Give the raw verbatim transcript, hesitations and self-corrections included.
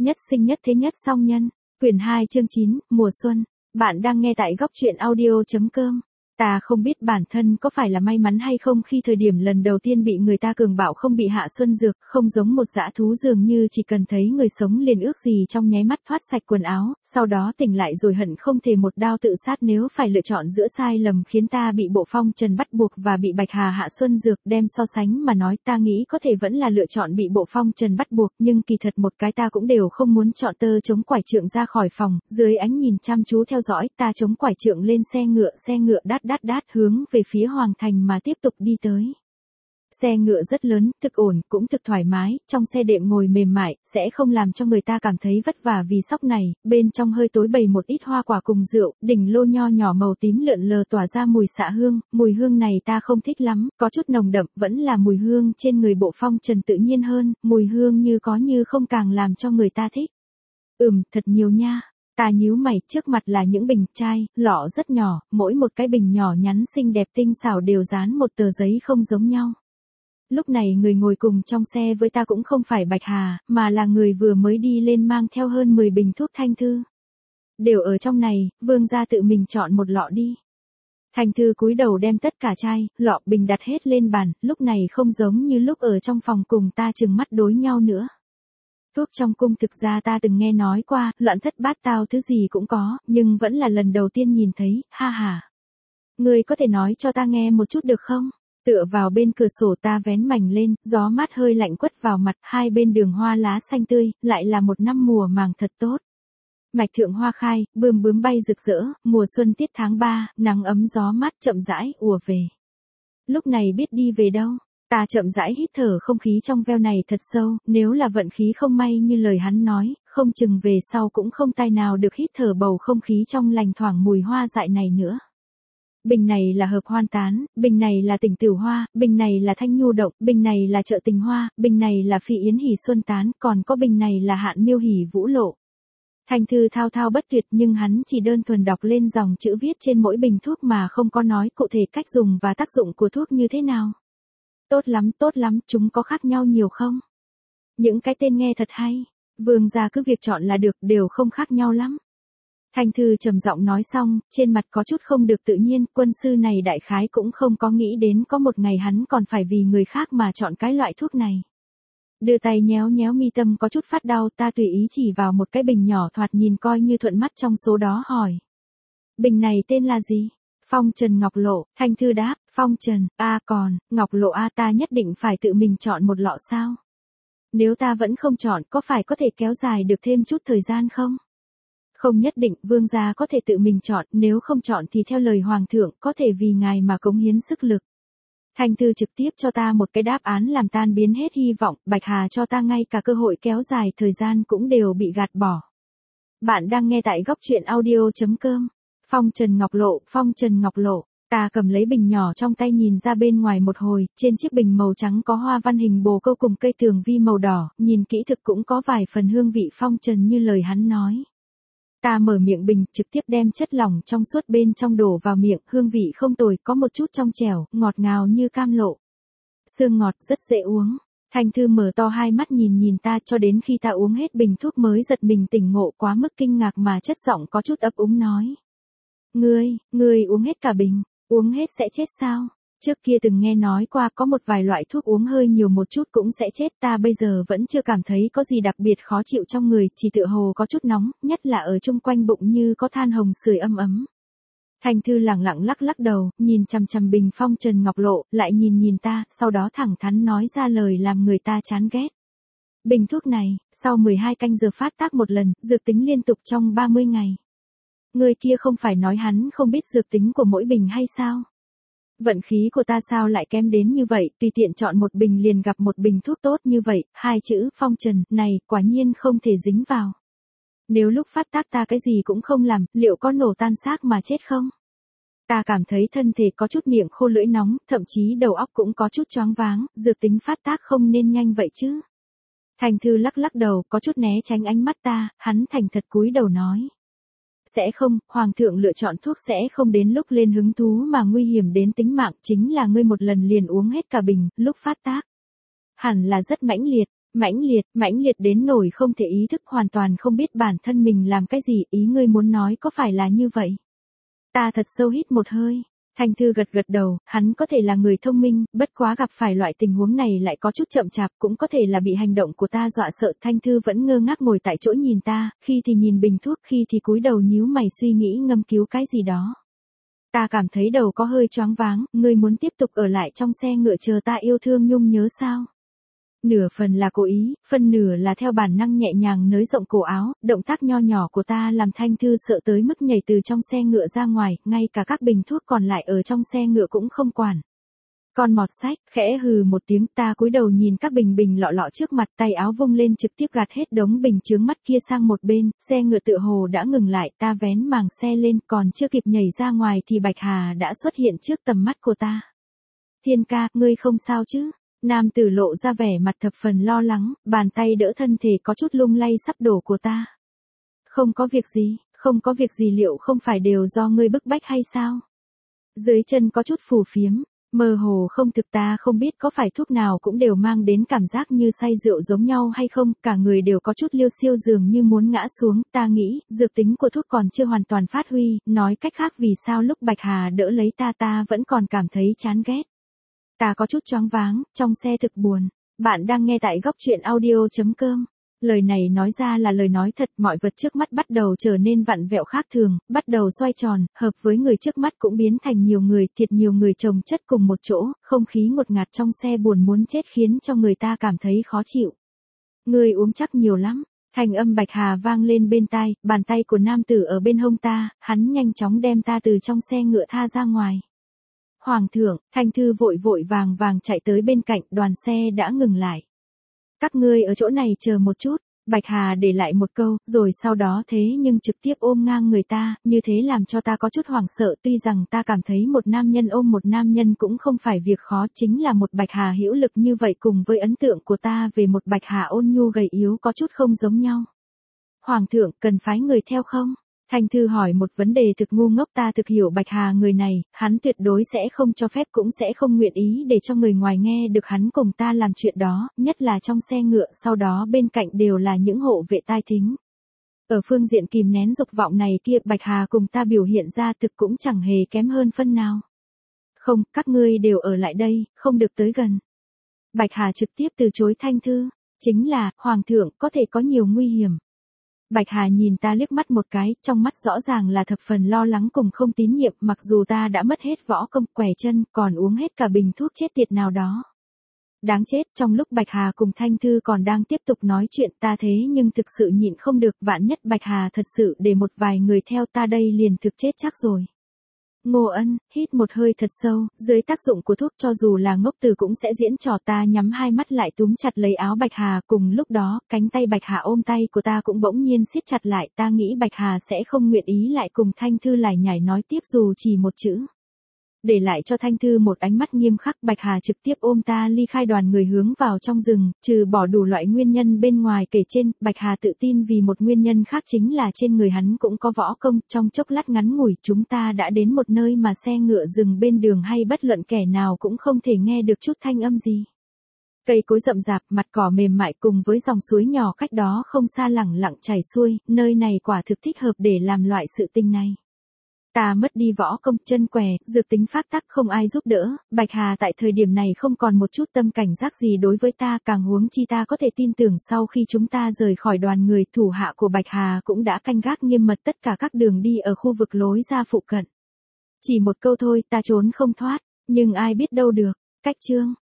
Nhất sinh nhất thế nhất song nhân. Quyển hai chương chín, mùa xuân. Bạn đang nghe tại góc truyện audio.com. Ta không biết bản thân có phải là may mắn hay không khi thời điểm lần đầu tiên bị người ta cường bạo không bị hạ xuân dược, không giống một dã thú dường như chỉ cần thấy người sống liền ước gì trong nháy mắt thoát sạch quần áo, sau đó tỉnh lại rồi hận không thể một đao tự sát nếu phải lựa chọn giữa sai lầm khiến ta bị bộ phong trần bắt buộc và bị bạch hà hạ xuân dược đem so sánh mà nói ta nghĩ có thể vẫn là lựa chọn bị bộ phong trần bắt buộc nhưng kỳ thật một cái ta cũng đều không muốn chọn tơ chống quải trượng ra khỏi phòng, dưới ánh nhìn chăm chú theo dõi ta chống quải trượng lên xe ngựa xe ngựa đát đát đát hướng về phía Hoàng Thành mà tiếp tục đi tới. Xe ngựa rất lớn, thực ổn, cũng thực thoải mái, trong xe đệm ngồi mềm mại, sẽ không làm cho người ta cảm thấy vất vả vì sóc này, bên trong hơi tối bày một ít hoa quả cùng rượu, đỉnh lô nho nhỏ màu tím lượn lờ tỏa ra mùi xạ hương, mùi hương này ta không thích lắm, có chút nồng đậm, vẫn là mùi hương trên người bộ phong trần tự nhiên hơn, mùi hương như có như không càng làm cho người ta thích. Ừm, thật nhiều nha. Ta nhíu mày, trước mặt là những bình, chai, lọ rất nhỏ, mỗi một cái bình nhỏ nhắn xinh đẹp tinh xảo đều dán một tờ giấy không giống nhau. Lúc này người ngồi cùng trong xe với ta cũng không phải Bạch Hà, mà là người vừa mới đi lên mang theo hơn mười bình thuốc Thanh Thư. Đều ở trong này, vương gia tự mình chọn một lọ đi. Thanh Thư cúi đầu đem tất cả chai, lọ bình đặt hết lên bàn, lúc này không giống như lúc ở trong phòng cùng ta trừng mắt đối nhau nữa. Thuốc trong cung thực ra ta từng nghe nói qua, loạn thất bát tao thứ gì cũng có, nhưng vẫn là lần đầu tiên nhìn thấy, ha ha. Ngươi có thể nói cho ta nghe một chút được không? Tựa vào bên cửa sổ ta vén mảnh lên, gió mát hơi lạnh quất vào mặt, hai bên đường hoa lá xanh tươi, lại là một năm mùa màng thật tốt. Mạch thượng hoa khai, bươm bướm bay rực rỡ, mùa xuân tiết tháng ba, nắng ấm gió mát chậm rãi, ùa về. Lúc này biết đi về đâu? Ta chậm rãi hít thở không khí trong veo này thật sâu, nếu là vận khí không may như lời hắn nói, không chừng về sau cũng không tài nào được hít thở bầu không khí trong lành thoảng mùi hoa dại này nữa. Bình này là hợp hoan tán, bình này là tỉnh tửu hoa, bình này là thanh nhu động, bình này là trợ tình hoa, bình này là phi yến hỉ xuân tán, còn có bình này là hạn miêu hỉ vũ lộ. Thanh Thư thao thao bất tuyệt nhưng hắn chỉ đơn thuần đọc lên dòng chữ viết trên mỗi bình thuốc mà không có nói cụ thể cách dùng và tác dụng của thuốc như thế nào. Tốt lắm, tốt lắm, chúng có khác nhau nhiều không? Những cái tên nghe thật hay, vương gia cứ việc chọn là được, đều không khác nhau lắm. Thanh Thư trầm giọng nói xong, trên mặt có chút không được tự nhiên, quân sư này đại khái cũng không có nghĩ đến có một ngày hắn còn phải vì người khác mà chọn cái loại thuốc này. Đưa tay nhéo nhéo mi tâm có chút phát đau, ta tùy ý chỉ vào một cái bình nhỏ thoạt nhìn coi như thuận mắt trong số đó hỏi. Bình này tên là gì? Phong Trần Ngọc Lộ, Thanh Thư đáp, Phong Trần, a còn, Ngọc Lộ a ta nhất định phải tự mình chọn một lọ sao? Nếu ta vẫn không chọn có phải có thể kéo dài được thêm chút thời gian không? Không nhất định, vương gia có thể tự mình chọn, nếu không chọn thì theo lời hoàng thượng, có thể vì ngài mà cống hiến sức lực. Thanh Thư trực tiếp cho ta một cái đáp án làm tan biến hết hy vọng, Bạch Hà cho ta ngay cả cơ hội kéo dài thời gian cũng đều bị gạt bỏ. Bạn đang nghe tại góc truyện audio.com. Phong Trần Ngọc Lộ, Phong Trần Ngọc Lộ. Ta cầm lấy bình nhỏ trong tay nhìn ra bên ngoài một hồi, trên chiếc bình màu trắng có hoa văn hình bồ câu cùng cây tường vi màu đỏ, nhìn kỹ thực cũng có vài phần hương vị phong trần như lời hắn nói. Ta mở miệng bình, trực tiếp đem chất lỏng trong suốt bên trong đổ vào miệng, hương vị không tồi, có một chút trong trẻo, ngọt ngào như cam lộ. Sương ngọt rất dễ uống. Thanh Thư mở to hai mắt nhìn nhìn ta cho đến khi ta uống hết bình thuốc mới giật mình tỉnh ngộ quá mức kinh ngạc mà chất giọng có chút ấp úng nói. Ngươi, ngươi uống hết cả bình, uống hết sẽ chết sao? Trước kia từng nghe nói qua có một vài loại thuốc uống hơi nhiều một chút cũng sẽ chết, ta bây giờ vẫn chưa cảm thấy có gì đặc biệt khó chịu trong người, chỉ tựa hồ có chút nóng, nhất là ở chung quanh bụng như có than hồng sưởi ấm ấm. Thanh Thư lẳng lặng lắc lắc đầu, nhìn chằm chằm bình Phong Trần Ngọc Lộ, lại nhìn nhìn ta, sau đó thẳng thắn nói ra lời làm người ta chán ghét. Bình thuốc này, sau mười hai canh giờ phát tác một lần, dược tính liên tục trong ba mươi ngày. Người kia không phải nói hắn không biết dược tính của mỗi bình hay sao? Vận khí của ta sao lại kém đến như vậy, tùy tiện chọn một bình liền gặp một bình thuốc tốt như vậy, hai chữ Phong Trần, này, quả nhiên không thể dính vào. Nếu lúc phát tác ta cái gì cũng không làm, liệu có nổ tan xác mà chết không? Ta cảm thấy thân thể có chút miệng khô lưỡi nóng, thậm chí đầu óc cũng có chút choáng váng, dược tính phát tác không nên nhanh vậy chứ. Thanh Thư lắc lắc đầu, có chút né tránh ánh mắt ta, hắn thành thật cúi đầu nói. Sẽ không, Hoàng thượng lựa chọn thuốc sẽ không đến lúc lên hứng thú mà nguy hiểm đến tính mạng, chính là ngươi một lần liền uống hết cả bình, lúc phát tác. Hẳn là rất mãnh liệt, Mãnh liệt, mãnh liệt đến nổi không thể ý thức, hoàn toàn không biết bản thân mình làm cái gì, ý ngươi muốn nói có phải là như vậy? Ta thật sâu hít một hơi. Thanh Thư gật gật đầu, hắn có thể là người thông minh, bất quá gặp phải loại tình huống này lại có chút chậm chạp, cũng có thể là bị hành động của ta dọa sợ. Thanh Thư vẫn ngơ ngác ngồi tại chỗ nhìn ta, khi thì nhìn bình thuốc, khi thì cúi đầu nhíu mày suy nghĩ ngâm cứu cái gì đó. Ta cảm thấy đầu có hơi choáng váng, ngươi muốn tiếp tục ở lại trong xe ngựa chờ ta yêu thương nhung nhớ sao? Nửa phần là cố ý, phần nửa là theo bản năng nhẹ nhàng nới rộng cổ áo, động tác nho nhỏ của ta làm Thanh Thư sợ tới mức nhảy từ trong xe ngựa ra ngoài, ngay cả các bình thuốc còn lại ở trong xe ngựa cũng không quản. Con mọt sách, khẽ hừ một tiếng, ta cúi đầu nhìn các bình bình lọ lọ trước mặt, tay áo vung lên trực tiếp gạt hết đống bình chướng mắt kia sang một bên, xe ngựa tựa hồ đã ngừng lại, ta vén màng xe lên, còn chưa kịp nhảy ra ngoài thì Bạch Hà đã xuất hiện trước tầm mắt của ta. Thiên ca, ngươi không sao chứ? Nam tử lộ ra vẻ mặt thập phần lo lắng, bàn tay đỡ thân thể có chút lung lay sắp đổ của ta. Không có việc gì, không có việc gì, liệu không phải đều do ngươi bức bách hay sao? Dưới chân có chút phù phiếm, mơ hồ không thực, ta không biết có phải thuốc nào cũng đều mang đến cảm giác như say rượu giống nhau hay không, cả người đều có chút liêu xiêu dường như muốn ngã xuống, ta nghĩ, dược tính của thuốc còn chưa hoàn toàn phát huy, nói cách khác vì sao lúc Bạch Hà đỡ lấy ta ta vẫn còn cảm thấy chán ghét. Ta có chút choáng váng, trong xe thực buồn. Bạn đang nghe tại góc truyện audio chấm com. Lời này nói ra là lời nói thật, mọi vật trước mắt bắt đầu trở nên vặn vẹo khác thường, bắt đầu xoay tròn, hợp với người trước mắt cũng biến thành nhiều người, thiệt nhiều người chồng chất cùng một chỗ, không khí ngột ngạt trong xe buồn muốn chết khiến cho người ta cảm thấy khó chịu. Người uống chắc nhiều lắm. Thanh âm Bạch Hà vang lên bên tai, bàn tay của nam tử ở bên hông ta, hắn nhanh chóng đem ta từ trong xe ngựa tha ra ngoài. Hoàng thượng, Thanh Thư vội vội vàng vàng chạy tới bên cạnh, đoàn xe đã ngừng lại. Các ngươi ở chỗ này chờ một chút, Bạch Hà để lại một câu, rồi sau đó thế nhưng trực tiếp ôm ngang người ta, như thế làm cho ta có chút hoảng sợ, tuy rằng ta cảm thấy một nam nhân ôm một nam nhân cũng không phải việc khó, chính là một Bạch Hà hữu lực như vậy cùng với ấn tượng của ta về một Bạch Hà ôn nhu gầy yếu có chút không giống nhau. Hoàng thượng, cần phái người theo không? Thanh Thư hỏi một vấn đề thực ngu ngốc, ta thực hiểu Bạch Hà người này, hắn tuyệt đối sẽ không cho phép cũng sẽ không nguyện ý để cho người ngoài nghe được hắn cùng ta làm chuyện đó, nhất là trong xe ngựa, sau đó bên cạnh đều là những hộ vệ tai thính. Ở phương diện kìm nén dục vọng này kia, Bạch Hà cùng ta biểu hiện ra thực cũng chẳng hề kém hơn phân nào. Không, các ngươi đều ở lại đây, không được tới gần. Bạch Hà trực tiếp từ chối Thanh Thư, chính là, Hoàng thượng, có thể có nhiều nguy hiểm. Bạch Hà nhìn ta liếc mắt một cái, trong mắt rõ ràng là thập phần lo lắng cùng không tín nhiệm, mặc dù ta đã mất hết võ công, quẻ chân, còn uống hết cả bình thuốc chết tiệt nào đó. Đáng chết, trong lúc Bạch Hà cùng Thanh Thư còn đang tiếp tục nói chuyện, ta thế nhưng thực sự nhịn không được, vạn nhất Bạch Hà thật sự để một vài người theo ta đây liền thực chết chắc rồi. Ngô Ân, hít một hơi thật sâu, dưới tác dụng của thuốc cho dù là ngốc tử cũng sẽ diễn trò, ta nhắm hai mắt lại túm chặt lấy áo Bạch Hà, cùng lúc đó, cánh tay Bạch Hà ôm tay của ta cũng bỗng nhiên siết chặt lại, ta nghĩ Bạch Hà sẽ không nguyện ý lại cùng Thanh Thư lải nhải nói tiếp dù chỉ một chữ. Để lại cho Thanh Thư một ánh mắt nghiêm khắc, Bạch Hà trực tiếp ôm ta ly khai đoàn người hướng vào trong rừng, trừ bỏ đủ loại nguyên nhân bên ngoài kể trên, Bạch Hà tự tin vì một nguyên nhân khác chính là trên người hắn cũng có võ công, trong chốc lát ngắn ngủi chúng ta đã đến một nơi mà xe ngựa dừng bên đường hay bất luận kẻ nào cũng không thể nghe được chút thanh âm gì. Cây cối rậm rạp, mặt cỏ mềm mại cùng với dòng suối nhỏ cách đó không xa lẳng lặng chảy xuôi, nơi này quả thực thích hợp để làm loại sự tình này. Ta mất đi võ công, chân què, dược tính pháp tắc không ai giúp đỡ, Bạch Hà tại thời điểm này không còn một chút tâm cảnh giác gì đối với ta, càng huống chi ta có thể tin tưởng sau khi chúng ta rời khỏi đoàn người, thủ hạ của Bạch Hà cũng đã canh gác nghiêm mật tất cả các đường đi ở khu vực lối ra phụ cận. Chỉ một câu thôi, ta trốn không thoát, nhưng ai biết đâu được. Cách chương